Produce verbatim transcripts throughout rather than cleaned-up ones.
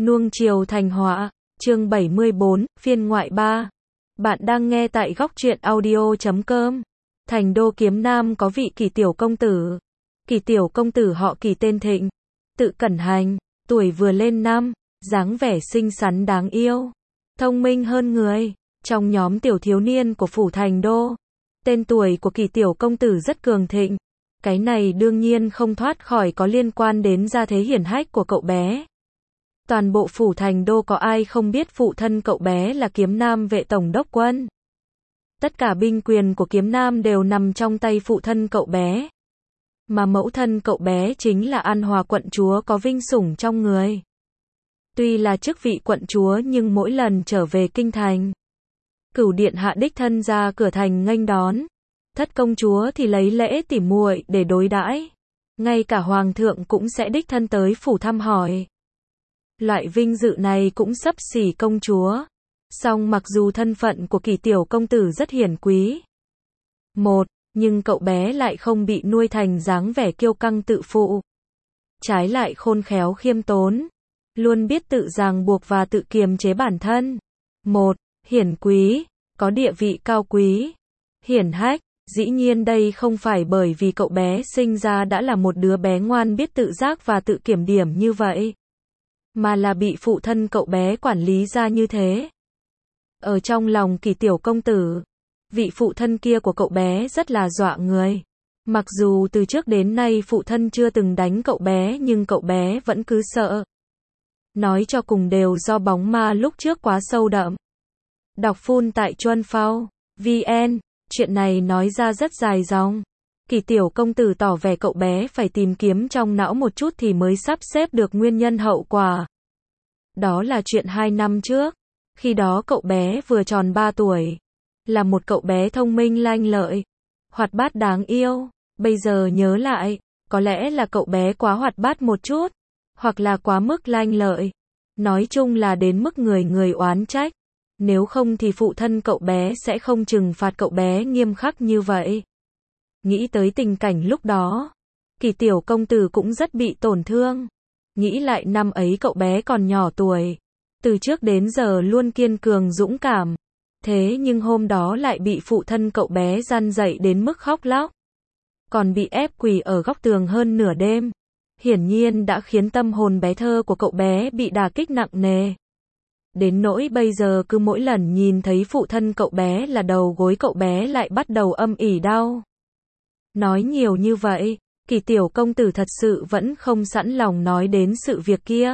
Nuông chiều thành họa, chương bảy mươi bốn, phiên ngoại ba. Bạn đang nghe tại góc truyện audio chấm com. Thành đô Kiếm Nam có vị Kỳ tiểu công tử. Kỳ tiểu công tử họ Kỳ tên Thịnh, tự Cẩn Hành, tuổi vừa lên năm, dáng vẻ xinh xắn đáng yêu, thông minh hơn người. Trong nhóm tiểu thiếu niên của phủ Thành đô, tên tuổi của Kỳ tiểu công tử rất cường thịnh. Cái này đương nhiên không thoát khỏi có liên quan đến gia thế hiển hách của cậu bé. Toàn bộ phủ Thành đô có ai không biết phụ thân cậu bé là Kiếm Nam vệ tổng đốc quân. Tất cả binh quyền của Kiếm Nam đều nằm trong tay phụ thân cậu bé. Mà mẫu thân cậu bé chính là An Hòa quận chúa có vinh sủng trong người. Tuy là chức vị quận chúa nhưng mỗi lần trở về kinh thành, Cửu điện hạ đích thân ra cửa thành nghênh đón. Thất công chúa thì lấy lễ tỉ muội để đối đãi. Ngay cả hoàng thượng cũng sẽ đích thân tới phủ thăm hỏi. Loại vinh dự này cũng xấp xỉ công chúa. Song mặc dù thân phận của Kỳ tiểu công tử rất hiển quý. Một, nhưng cậu bé lại không bị nuôi thành dáng vẻ kiêu căng tự phụ. Trái lại khôn khéo khiêm tốn. Luôn biết tự ràng buộc và tự kiềm chế bản thân. Một, hiển quý, có địa vị cao quý, hiển hách. Dĩ nhiên đây không phải bởi vì cậu bé sinh ra đã là một đứa bé ngoan biết tự giác và tự kiểm điểm như vậy, mà là bị phụ thân cậu bé quản lý ra như thế. Ở trong lòng Kỳ tiểu công tử, vị phụ thân kia của cậu bé rất là dọa người. Mặc dù từ trước đến nay phụ thân chưa từng đánh cậu bé nhưng cậu bé vẫn cứ sợ. Nói cho cùng đều do bóng ma lúc trước quá sâu đậm. Đọc full tại chuan phao vn. Chuyện này nói ra rất dài dòng. Kỳ tiểu công tử tỏ vẻ cậu bé phải tìm kiếm trong não một chút thì mới sắp xếp được nguyên nhân hậu quả. Đó là chuyện hai năm trước. Khi đó cậu bé vừa tròn ba tuổi. Là một cậu bé thông minh lanh lợi, hoạt bát đáng yêu. Bây giờ nhớ lại, có lẽ là cậu bé quá hoạt bát một chút, hoặc là quá mức lanh lợi. Nói chung là đến mức người người oán trách. Nếu không thì phụ thân cậu bé sẽ không trừng phạt cậu bé nghiêm khắc như vậy. Nghĩ tới tình cảnh lúc đó, Kỳ tiểu công tử cũng rất bị tổn thương. Nghĩ lại năm ấy cậu bé còn nhỏ tuổi, từ trước đến giờ luôn kiên cường dũng cảm. Thế nhưng hôm đó lại bị phụ thân cậu bé răn dạy đến mức khóc lóc. Còn bị ép quỳ ở góc tường hơn nửa đêm. Hiển nhiên đã khiến tâm hồn bé thơ của cậu bé bị đả kích nặng nề. Đến nỗi bây giờ cứ mỗi lần nhìn thấy phụ thân cậu bé là đầu gối cậu bé lại bắt đầu âm ỉ đau. Nói nhiều như vậy, Kỳ tiểu công tử thật sự vẫn không sẵn lòng nói đến sự việc kia.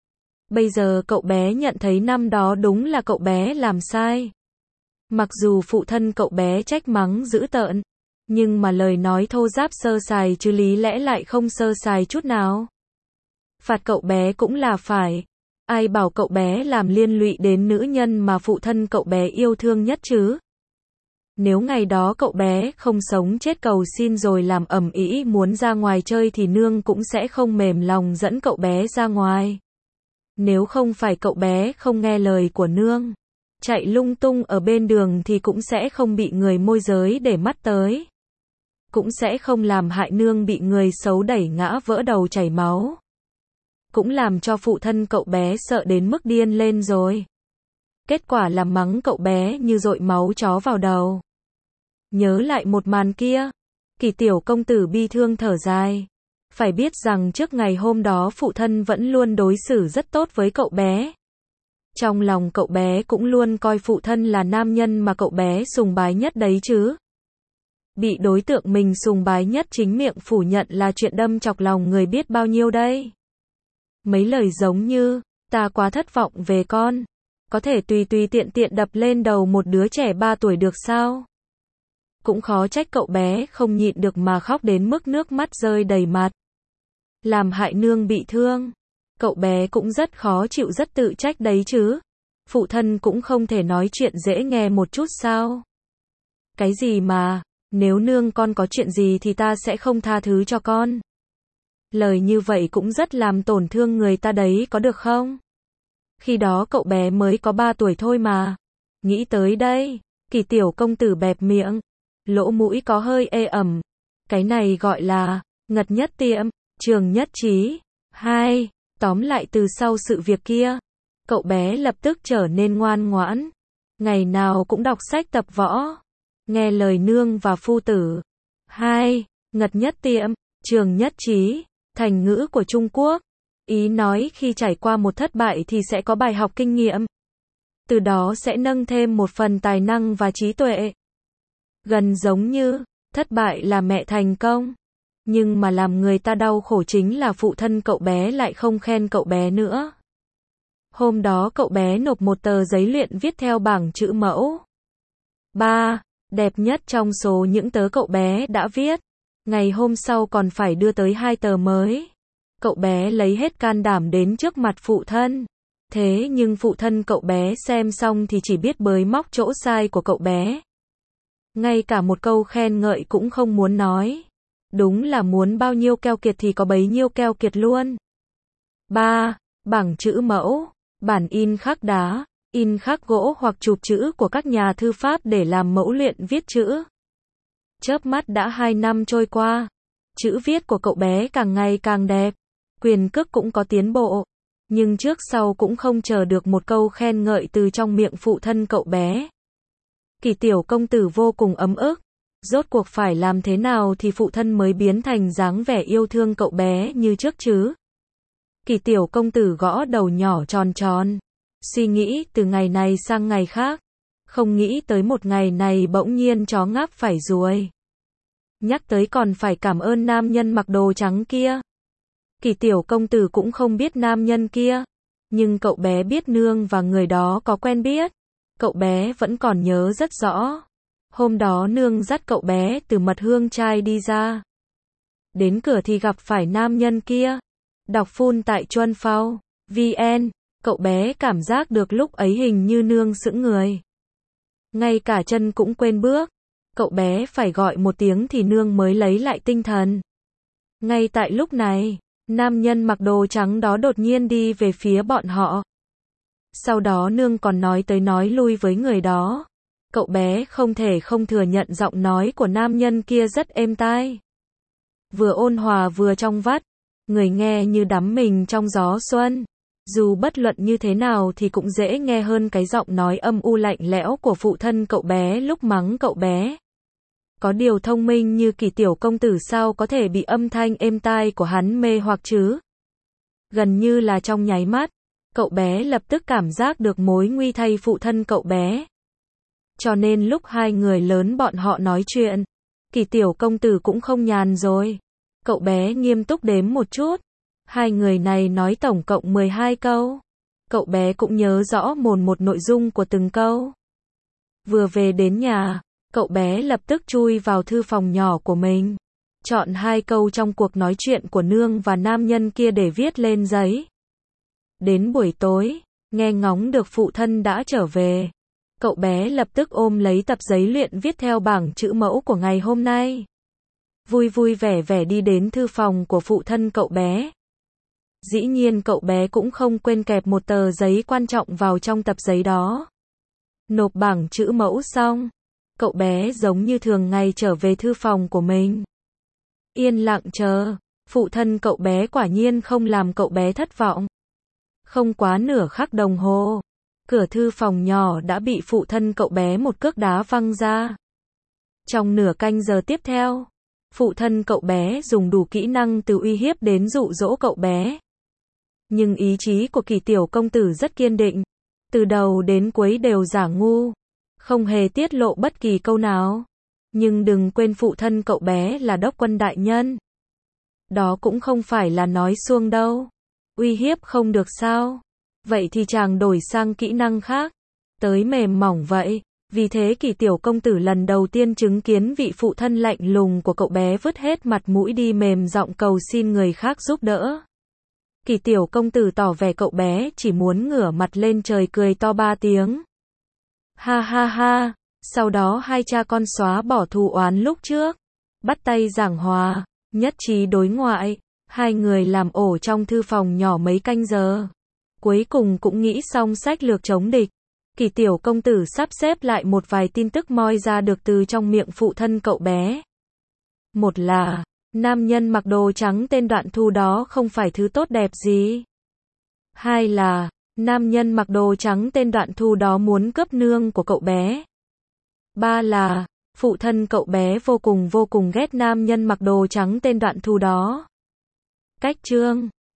Bây giờ cậu bé nhận thấy năm đó đúng là cậu bé làm sai. Mặc dù phụ thân cậu bé trách mắng dữ tợn, nhưng mà lời nói thô giáp sơ sài chứ lý lẽ lại không sơ sài chút nào. Phạt cậu bé cũng là phải. Ai bảo cậu bé làm liên lụy đến nữ nhân mà phụ thân cậu bé yêu thương nhất chứ? Nếu ngày đó cậu bé không sống chết cầu xin rồi làm ầm ĩ muốn ra ngoài chơi thì nương cũng sẽ không mềm lòng dẫn cậu bé ra ngoài. Nếu không phải cậu bé không nghe lời của nương, chạy lung tung ở bên đường thì cũng sẽ không bị người môi giới để mắt tới. Cũng sẽ không làm hại nương bị người xấu đẩy ngã vỡ đầu chảy máu. Cũng làm cho phụ thân cậu bé sợ đến mức điên lên rồi. Kết quả là mắng cậu bé như dội máu chó vào đầu. Nhớ lại một màn kia, Kỳ tiểu công tử bi thương thở dài. Phải biết rằng trước ngày hôm đó phụ thân vẫn luôn đối xử rất tốt với cậu bé. Trong lòng cậu bé cũng luôn coi phụ thân là nam nhân mà cậu bé sùng bái nhất đấy chứ. Bị đối tượng mình sùng bái nhất chính miệng phủ nhận là chuyện đâm chọc lòng người biết bao nhiêu đây. Mấy lời giống như, ta quá thất vọng về con, có thể tùy tùy tiện tiện đập lên đầu một đứa trẻ ba tuổi được sao? Cũng khó trách cậu bé không nhịn được mà khóc đến mức nước mắt rơi đầy mặt. Làm hại nương bị thương, cậu bé cũng rất khó chịu rất tự trách đấy chứ. Phụ thân cũng không thể nói chuyện dễ nghe một chút sao? Cái gì mà, nếu nương con có chuyện gì thì ta sẽ không tha thứ cho con. Lời như vậy cũng rất làm tổn thương người ta đấy có được không? Khi đó cậu bé mới có ba tuổi thôi mà. Nghĩ tới đây, Kỳ tiểu công tử bẹp miệng, lỗ mũi có hơi ê ẩm. Cái này gọi là ngật nhất tiệm, trường nhất trí. Hai, Tóm lại từ sau sự việc kia, cậu bé lập tức trở nên ngoan ngoãn. Ngày nào cũng đọc sách tập võ, nghe lời nương và phu tử. hai. Ngật nhất tiệm, trường nhất trí, thành ngữ của Trung Quốc. Ý nói khi trải qua một thất bại thì sẽ có bài học kinh nghiệm. Từ đó sẽ nâng thêm một phần tài năng và trí tuệ. Gần giống như, thất bại là mẹ thành công. Nhưng mà làm người ta đau khổ chính là phụ thân cậu bé lại không khen cậu bé nữa. Hôm đó cậu bé nộp một tờ giấy luyện viết theo bảng chữ mẫu. ba. Đẹp nhất trong số những tớ cậu bé đã viết. Ngày hôm sau còn phải đưa tới hai tờ mới. Cậu bé lấy hết can đảm đến trước mặt phụ thân. Thế nhưng phụ thân cậu bé xem xong thì chỉ biết bới móc chỗ sai của cậu bé. Ngay cả một câu khen ngợi cũng không muốn nói. Đúng là muốn bao nhiêu keo kiệt thì có bấy nhiêu keo kiệt luôn. ba. Bảng chữ mẫu, bản in khắc đá, in khắc gỗ hoặc chụp chữ của các nhà thư pháp để làm mẫu luyện viết chữ. Chớp mắt đã hai năm trôi qua. Chữ viết của cậu bé càng ngày càng đẹp. Quyền cước cũng có tiến bộ. Nhưng trước sau cũng không chờ được một câu khen ngợi từ trong miệng phụ thân cậu bé. Kỳ tiểu công tử vô cùng ấm ức. Rốt cuộc phải làm thế nào thì phụ thân mới biến thành dáng vẻ yêu thương cậu bé như trước chứ? Kỳ tiểu công tử gõ đầu nhỏ tròn tròn. Suy nghĩ từ ngày này sang ngày khác. Không nghĩ tới một ngày này bỗng nhiên chó ngáp phải ruồi. Nhắc tới còn phải cảm ơn nam nhân mặc đồ trắng kia. Kỳ tiểu công tử cũng không biết nam nhân kia. Nhưng cậu bé biết nương và người đó có quen biết. Cậu bé vẫn còn nhớ rất rõ. Hôm đó nương dắt cậu bé từ mật hương trai đi ra. Đến cửa thì gặp phải nam nhân kia. Đọc phun tại Chuân Phao, vê en, cậu bé cảm giác được lúc ấy hình như nương sững người. Ngay cả chân cũng quên bước. Cậu bé phải gọi một tiếng thì nương mới lấy lại tinh thần. Ngay tại lúc này, nam nhân mặc đồ trắng đó đột nhiên đi về phía bọn họ. Sau đó nương còn nói tới nói lui với người đó. Cậu bé không thể không thừa nhận giọng nói của nam nhân kia rất êm tai. Vừa ôn hòa vừa trong vắt. Người nghe như đắm mình trong gió xuân. Dù bất luận như thế nào thì cũng dễ nghe hơn cái giọng nói âm u lạnh lẽo của phụ thân cậu bé lúc mắng cậu bé. Có điều thông minh như Kỳ tiểu công tử sao có thể bị âm thanh êm tai của hắn mê hoặc chứ? Gần như là trong nháy mắt, cậu bé lập tức cảm giác được mối nguy thay phụ thân cậu bé. Cho nên lúc hai người lớn bọn họ nói chuyện, Kỳ tiểu công tử cũng không nhàn rồi. Cậu bé nghiêm túc đếm một chút. Hai người này nói tổng cộng mười hai câu. Cậu bé cũng nhớ rõ mồn một nội dung của từng câu. Vừa về đến nhà, cậu bé lập tức chui vào thư phòng nhỏ của mình. Chọn hai câu trong cuộc nói chuyện của nương và nam nhân kia để viết lên giấy. Đến buổi tối, nghe ngóng được phụ thân đã trở về. Cậu bé lập tức ôm lấy tập giấy luyện viết theo bảng chữ mẫu của ngày hôm nay. Vui vui vẻ vẻ đi đến thư phòng của phụ thân cậu bé. Dĩ nhiên cậu bé cũng không quên kẹp một tờ giấy quan trọng vào trong tập giấy đó. Nộp bảng chữ mẫu xong, cậu bé giống như thường ngày trở về thư phòng của mình. Yên lặng chờ, phụ thân cậu bé quả nhiên không làm cậu bé thất vọng. Không quá nửa khắc đồng hồ, cửa thư phòng nhỏ đã bị phụ thân cậu bé một cước đá văng ra. Trong nửa canh giờ tiếp theo, phụ thân cậu bé dùng đủ kỹ năng từ uy hiếp đến dụ dỗ cậu bé. Nhưng ý chí của Kỳ tiểu công tử rất kiên định. Từ đầu đến cuối đều giả ngu. Không hề tiết lộ bất kỳ câu nào. Nhưng đừng quên phụ thân cậu bé là đốc quân đại nhân. Đó cũng không phải là nói suông đâu. Uy hiếp không được sao? Vậy thì chàng đổi sang kỹ năng khác. Tới mềm mỏng vậy. Vì thế Kỳ tiểu công tử lần đầu tiên chứng kiến vị phụ thân lạnh lùng của cậu bé vứt hết mặt mũi đi mềm giọng cầu xin người khác giúp đỡ. Kỳ tiểu công tử tỏ vẻ cậu bé chỉ muốn ngửa mặt lên trời cười to ba tiếng. Ha ha ha, sau đó hai cha con xóa bỏ thù oán lúc trước. Bắt tay giảng hòa, nhất trí đối ngoại. Hai người làm ổ trong thư phòng nhỏ mấy canh giờ. Cuối cùng cũng nghĩ xong sách lược chống địch. Kỳ tiểu công tử sắp xếp lại một vài tin tức moi ra được từ trong miệng phụ thân cậu bé. Một là, nam nhân mặc đồ trắng tên Đoạn Thu đó không phải thứ tốt đẹp gì. Hai là, nam nhân mặc đồ trắng tên Đoạn Thu đó muốn cướp nương của cậu bé. Ba là, phụ thân cậu bé vô cùng vô cùng ghét nam nhân mặc đồ trắng tên Đoạn Thu đó. Cách chương